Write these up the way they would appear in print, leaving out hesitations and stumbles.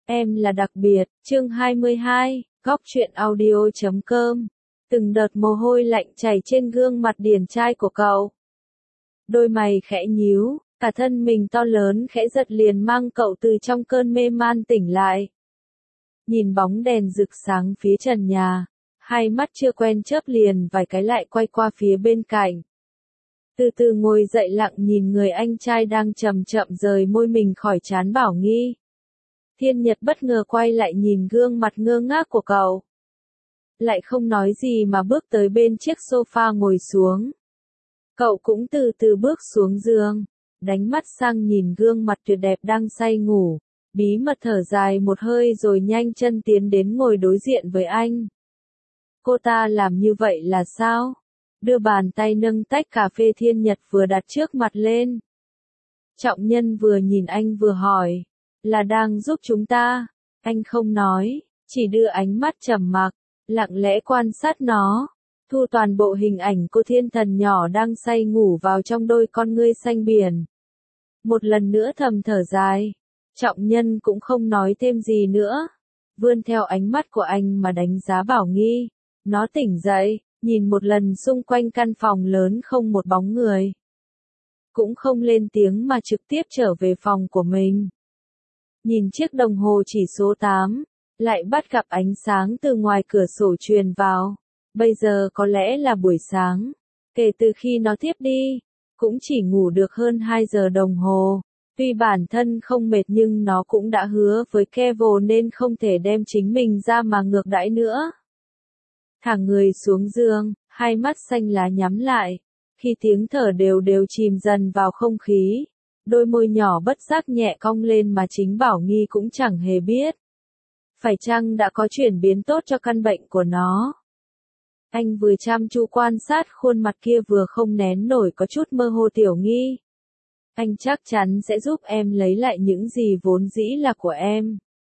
Em là đặc biệt, chương 22, góc truyện audio.com. Từng đợt mồ hôi lạnh chảy trên gương mặt điển trai của cậu. Đôi mày khẽ nhíu, cả thân mình to lớn khẽ giật liền mang cậu từ trong cơn mê man tỉnh lại. Nhìn bóng đèn rực sáng phía trần nhà, hai mắt chưa quen chớp liền vài cái lại quay qua phía bên cạnh. Từ từ ngồi dậy lặng nhìn người anh trai đang chậm chậm rời môi mình khỏi trán Bảo Nghi. Thiên Nhật bất ngờ quay lại nhìn gương mặt ngơ ngác của cậu. Lại không nói gì mà bước tới bên chiếc sofa ngồi xuống. Cậu cũng từ từ bước xuống giường, đánh mắt sang nhìn gương mặt tuyệt đẹp đang say ngủ, bí mật thở dài một hơi rồi nhanh chân tiến đến ngồi đối diện với anh. Cô ta làm như vậy là sao? Đưa bàn tay nâng tách cà phê Thiên Nhật vừa đặt trước mặt lên. Trọng Nhân vừa nhìn anh vừa hỏi, là đang giúp chúng ta? Anh không nói, chỉ đưa ánh mắt trầm mặc, lặng lẽ quan sát nó, thu toàn bộ hình ảnh cô thiên thần nhỏ đang say ngủ vào trong đôi con ngươi xanh biển. Một lần nữa thầm thở dài, Trọng Nhân cũng không nói thêm gì nữa, vươn theo ánh mắt của anh mà đánh giá Bảo Nghi. Nó tỉnh dậy, nhìn một lần xung quanh căn phòng lớn không một bóng người. Cũng không lên tiếng mà trực tiếp trở về phòng của mình. Nhìn chiếc đồng hồ chỉ số 8, lại bắt gặp ánh sáng từ ngoài cửa sổ truyền vào. Bây giờ có lẽ là buổi sáng. Kể từ khi nó thiếp đi, cũng chỉ ngủ được hơn 2 giờ đồng hồ. Tuy bản thân không mệt nhưng nó cũng đã hứa với Kevin nên không thể đem chính mình ra mà ngược đãi nữa. Thả người xuống giường, hai mắt xanh lá nhắm lại. Khi tiếng thở đều đều chìm dần vào không khí, đôi môi nhỏ bất giác nhẹ cong lên mà chính Bảo Nghi cũng chẳng hề biết. Phải chăng đã có chuyển biến tốt cho căn bệnh của nó? Anh vừa chăm chú quan sát khuôn mặt kia vừa không nén nổi có chút mơ hồ Tiểu Nghi. Anh chắc chắn sẽ giúp em lấy lại những gì vốn dĩ là của em.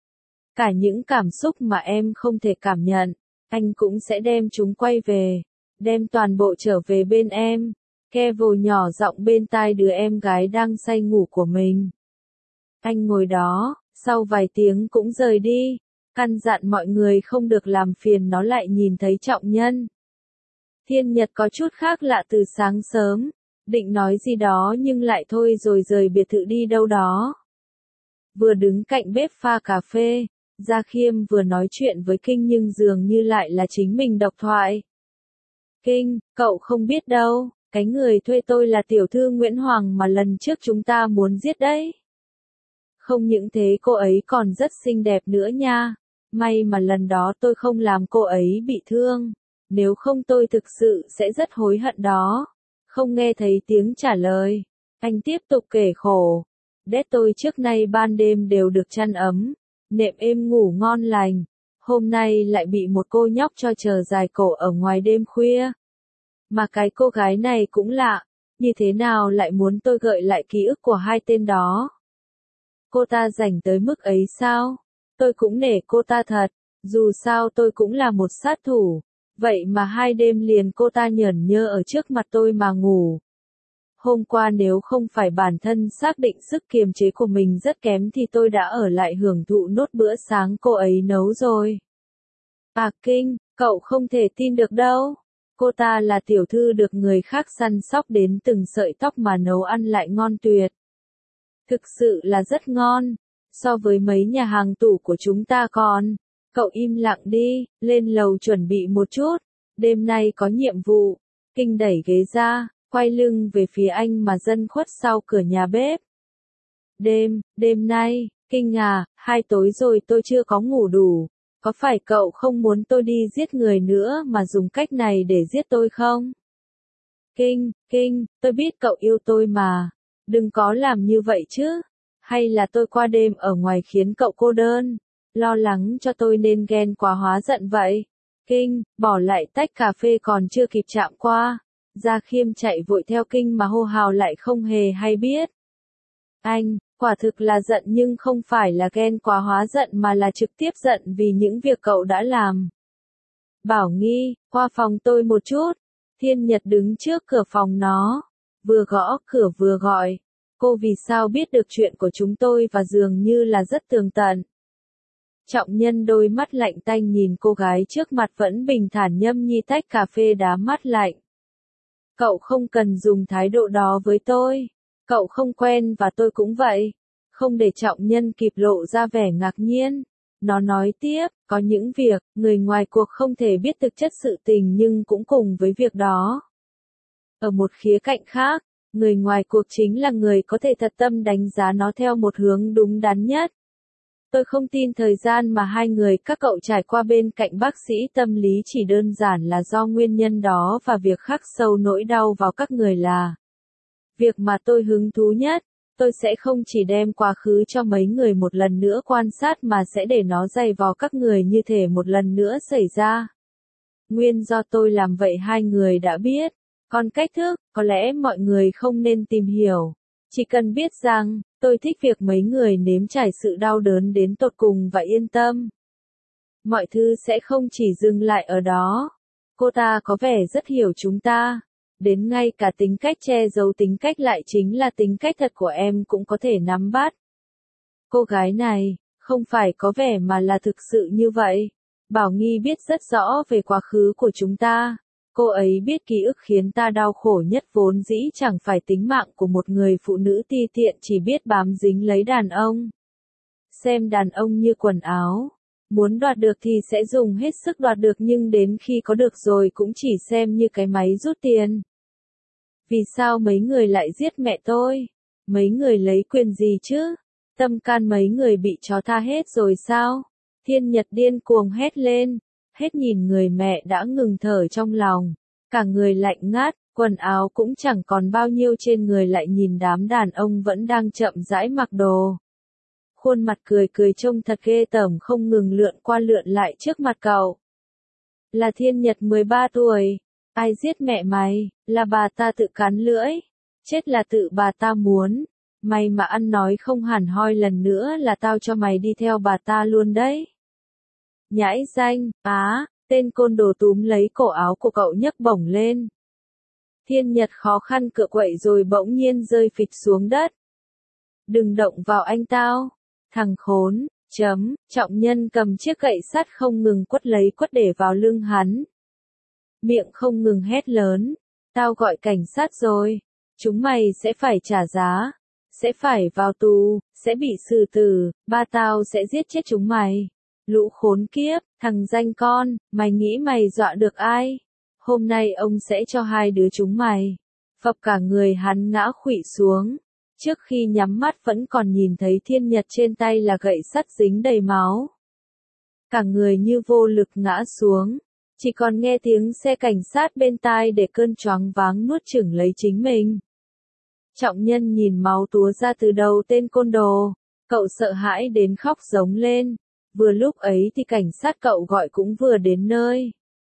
Cả những cảm xúc mà em không thể cảm nhận, anh cũng sẽ đem chúng quay về, đem toàn bộ trở về bên em. Kevin nhỏ giọng bên tai đứa em gái đang say ngủ của mình. Anh ngồi đó, sau vài tiếng cũng rời đi, căn dặn mọi người không được làm phiền nó lại nhìn thấy Trọng Nhân. Thiên Nhật có chút khác lạ từ sáng sớm, định nói gì đó nhưng lại thôi rồi rời biệt thự đi đâu đó. Vừa đứng cạnh bếp pha cà phê, Gia Khiêm vừa nói chuyện với Kinh nhưng dường như lại là chính mình độc thoại. Kinh, cậu không biết đâu, cái người thuê tôi là tiểu thư Nguyễn Hoàng mà lần trước chúng ta muốn giết đấy. Không những thế cô ấy còn rất xinh đẹp nữa nha, may mà lần đó tôi không làm cô ấy bị thương, nếu không tôi thực sự sẽ rất hối hận đó. Không nghe thấy tiếng trả lời, anh tiếp tục kể khổ. Đét tôi trước nay ban đêm đều được chăn ấm, nệm êm ngủ ngon lành, hôm nay lại bị một cô nhóc cho chờ dài cổ ở ngoài đêm khuya. Mà cái cô gái này cũng lạ, như thế nào lại muốn tôi gợi lại ký ức của hai tên đó? Cô ta rảnh tới mức ấy sao? Tôi cũng nể cô ta thật, dù sao tôi cũng là một sát thủ, vậy mà 2 đêm liền cô ta nhởn nhơ ở trước mặt tôi mà ngủ. Hôm qua nếu không phải bản thân xác định sức kiềm chế của mình rất kém thì tôi đã ở lại hưởng thụ nốt bữa sáng cô ấy nấu rồi. À Kinh, cậu không thể tin được đâu. Cô ta là tiểu thư được người khác săn sóc đến từng sợi tóc mà nấu ăn lại ngon tuyệt. Thực sự là rất ngon, so với mấy nhà hàng tủ của chúng ta còn. Cậu im lặng đi, lên lầu chuẩn bị một chút, đêm nay có nhiệm vụ. Kinh đẩy ghế ra, quay lưng về phía anh mà dân khuất sau cửa nhà bếp. Đêm nay, Kinh à, 2 tối rồi tôi chưa có ngủ đủ. Có phải cậu không muốn tôi đi giết người nữa mà dùng cách này để giết tôi không? Kinh, tôi biết cậu yêu tôi mà. Đừng có làm như vậy chứ. Hay là tôi qua đêm ở ngoài khiến cậu cô đơn, lo lắng cho tôi nên ghen quá hóa giận vậy? Kinh, bỏ lại tách cà phê còn chưa kịp chạm qua. Gia Khiêm chạy vội theo Kinh mà hô hào lại không hề hay biết. Anh, quả thực là giận nhưng không phải là ghen quá hóa giận mà là trực tiếp giận vì những việc cậu đã làm. Bảo Nghi, qua phòng tôi một chút. Thiên Nhật đứng trước cửa phòng nó, vừa gõ cửa vừa gọi. Cô vì sao biết được chuyện của chúng tôi và dường như là rất tường tận. Trọng Nhân đôi mắt lạnh tanh nhìn cô gái trước mặt vẫn bình thản nhâm nhi tách cà phê đá mắt lạnh. Cậu không cần dùng thái độ đó với tôi. Cậu không quen và tôi cũng vậy. Không để Trọng Nhân kịp lộ ra vẻ ngạc nhiên. Nó nói tiếp, có những việc, người ngoài cuộc không thể biết thực chất sự tình nhưng cũng cùng với việc đó. Ở một khía cạnh khác, người ngoài cuộc chính là người có thể thật tâm đánh giá nó theo một hướng đúng đắn nhất. Tôi không tin thời gian mà hai người các cậu trải qua bên cạnh bác sĩ tâm lý chỉ đơn giản là do nguyên nhân đó và việc khắc sâu nỗi đau vào các người là việc mà tôi hứng thú nhất. Tôi sẽ không chỉ đem quá khứ cho mấy người một lần nữa quan sát mà sẽ để nó dày vào các người như thể một lần nữa xảy ra. Nguyên do tôi làm vậy hai người đã biết. Còn cách thức, có lẽ mọi người không nên tìm hiểu. Chỉ cần biết rằng, tôi thích việc mấy người nếm trải sự đau đớn đến tột cùng và yên tâm. Mọi thứ sẽ không chỉ dừng lại ở đó. Cô ta có vẻ rất hiểu chúng ta. Đến ngay cả tính cách che giấu tính cách lại chính là tính cách thật của em cũng có thể nắm bắt. Cô gái này, không phải có vẻ mà là thực sự như vậy. Bảo Nghi biết rất rõ về quá khứ của chúng ta. Cô ấy biết ký ức khiến ta đau khổ nhất vốn dĩ chẳng phải tính mạng của một người phụ nữ ti tiện chỉ biết bám dính lấy đàn ông. Xem đàn ông như quần áo. Muốn đoạt được thì sẽ dùng hết sức đoạt được nhưng đến khi có được rồi cũng chỉ xem như cái máy rút tiền. Vì sao mấy người lại giết mẹ tôi? Mấy người lấy quyền gì chứ? Tâm can mấy người bị chó tha hết rồi sao? Thiên Nhật điên cuồng hét lên. Hết nhìn người mẹ đã ngừng thở trong lòng. Cả người lạnh ngắt, quần áo cũng chẳng còn bao nhiêu trên người lại nhìn đám đàn ông vẫn đang chậm rãi mặc đồ. Khuôn mặt cười cười trông thật ghê tởm không ngừng lượn qua lượn lại trước mặt cậu. Là Thiên Nhật 13 tuổi. Ai giết mẹ mày? Là bà ta tự cắn lưỡi. Chết là tự bà ta muốn. Mày mà ăn nói không hẳn hoi lần nữa là tao cho mày đi theo bà ta luôn đấy. Nhãi danh, tên côn đồ túm lấy cổ áo của cậu nhấc bổng lên. Thiên Nhật khó khăn cựa quậy rồi bỗng nhiên rơi phịch xuống đất. Đừng động vào anh tao. Thằng khốn, Trọng Nhân cầm chiếc gậy sắt không ngừng quất lấy quất để vào lưng hắn. Miệng không ngừng hét lớn. Tao gọi cảnh sát rồi. Chúng mày sẽ phải trả giá. Sẽ phải vào tù, sẽ bị xử tử, ba tao sẽ giết chết chúng mày. Lũ khốn kiếp, thằng danh con, mày nghĩ mày dọa được ai? Hôm nay ông sẽ cho hai đứa chúng mày. Phập cả người hắn ngã khuỵu xuống. Trước khi nhắm mắt vẫn còn nhìn thấy Thiên Nhật trên tay là gậy sắt dính đầy máu. Cả người như vô lực ngã xuống. Chỉ còn nghe tiếng xe cảnh sát bên tai để cơn choáng váng nuốt chửng lấy chính mình. Trọng Nhân nhìn máu túa ra từ đầu tên côn đồ. Cậu sợ hãi đến khóc giống lên. Vừa lúc ấy thì cảnh sát cậu gọi cũng vừa đến nơi.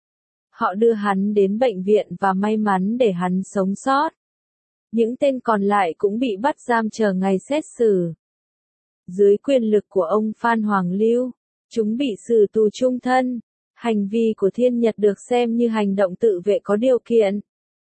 Họ đưa hắn đến bệnh viện và may mắn để hắn sống sót. Những tên còn lại cũng bị bắt giam chờ ngày xét xử. Dưới quyền lực của ông Phan Hoàng Lưu, chúng bị xử tù chung thân. Hành vi của Thiên Nhật được xem như hành động tự vệ có điều kiện.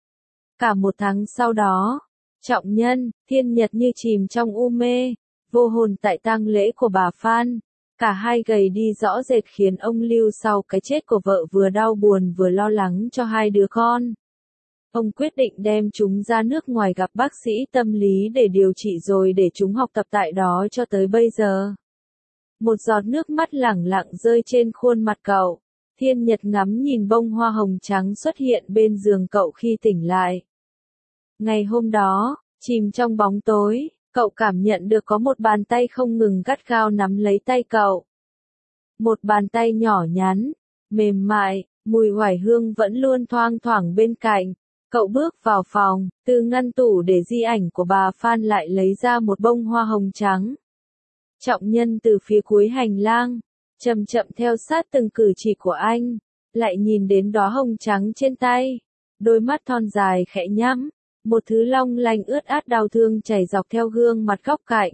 Cả một tháng sau đó, Trọng Nhân, Thiên Nhật như chìm trong u mê, vô hồn tại tang lễ của bà Phan. Cả hai gầy đi rõ rệt khiến ông Lưu sau cái chết của vợ vừa đau buồn vừa lo lắng cho hai đứa con. Ông quyết định đem chúng ra nước ngoài gặp bác sĩ tâm lý để điều trị rồi để chúng học tập tại đó cho tới bây giờ. Một giọt nước mắt lẳng lặng rơi trên khuôn mặt cậu. Thiên Nhật ngắm nhìn bông hoa hồng trắng xuất hiện bên giường cậu khi tỉnh lại. Ngày hôm đó, chìm trong bóng tối, cậu cảm nhận được có một bàn tay không ngừng gắt gao nắm lấy tay cậu. Một bàn tay nhỏ nhắn, mềm mại, mùi oải hương vẫn luôn thoang thoảng bên cạnh. Cậu bước vào phòng, từ ngăn tủ để di ảnh của bà Phan lại lấy ra một bông hoa hồng trắng. Trọng Nhân từ phía cuối hành lang, chậm chậm theo sát từng cử chỉ của anh, lại nhìn đến đóa hồng trắng trên tay. Đôi mắt thon dài khẽ nhắm, một thứ long lanh ướt át đau thương chảy dọc theo gương mặt góc cạnh.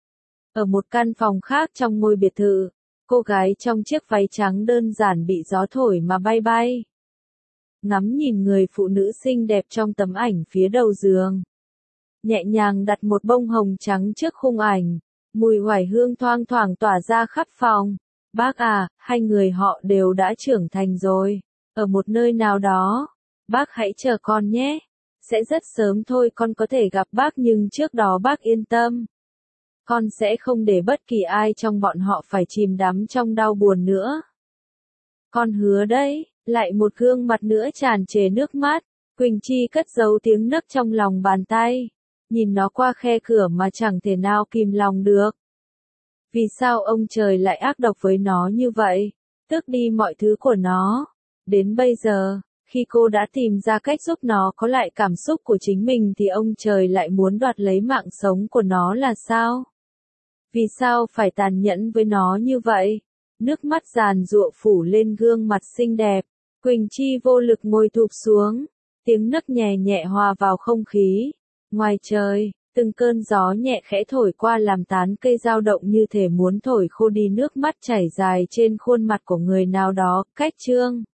Ở một căn phòng khác trong ngôi biệt thự, cô gái trong chiếc váy trắng đơn giản bị gió thổi mà bay bay. Ngắm nhìn người phụ nữ xinh đẹp trong tấm ảnh phía đầu giường. Nhẹ nhàng đặt một bông hồng trắng trước khung ảnh, mùi oải hương thoang thoảng tỏa ra khắp phòng. Bác à, hai người họ đều đã trưởng thành rồi. Ở một nơi nào đó. Bác hãy chờ con nhé. Sẽ rất sớm thôi con có thể gặp bác nhưng trước đó bác yên tâm. Con sẽ không để bất kỳ ai trong bọn họ phải chìm đắm trong đau buồn nữa. Con hứa đấy, lại một gương mặt nữa tràn trề nước mắt. Quỳnh Chi cất giấu tiếng nấc trong lòng bàn tay. Nhìn nó qua khe cửa mà chẳng thể nào kìm lòng được. Vì sao ông trời lại ác độc với nó như vậy? Tước đi mọi thứ của nó. Đến bây giờ, khi cô đã tìm ra cách giúp nó có lại cảm xúc của chính mình thì ông trời lại muốn đoạt lấy mạng sống của nó là sao? Vì sao phải tàn nhẫn với nó như vậy? Nước mắt giàn giụa phủ lên gương mặt xinh đẹp. Quỳnh Chi vô lực ngồi thụp xuống. Tiếng nấc nhẹ nhẹ hòa vào không khí. Ngoài trời, từng cơn gió nhẹ khẽ thổi qua làm tán cây dao động như thể muốn thổi khô đi nước mắt chảy dài trên khuôn mặt của người nào đó. Cách chương